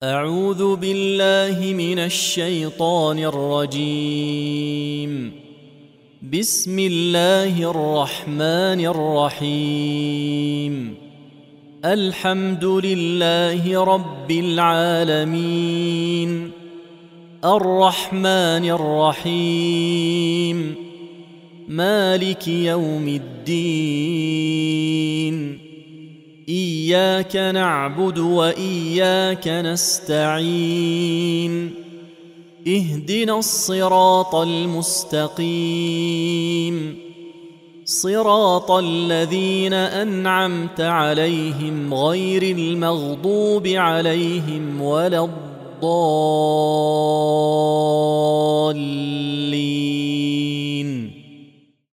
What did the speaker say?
أعوذ بالله من الشيطان الرجيم. بسم الله الرحمن الرحيم. الحمد لله رب العالمين، الرحمن الرحيم، مالك يوم الدين. إياك نعبد وإياك نستعين. اهدنا الصراط المستقيم، صراط الذين أنعمت عليهم غير المغضوب عليهم ولا الضالين.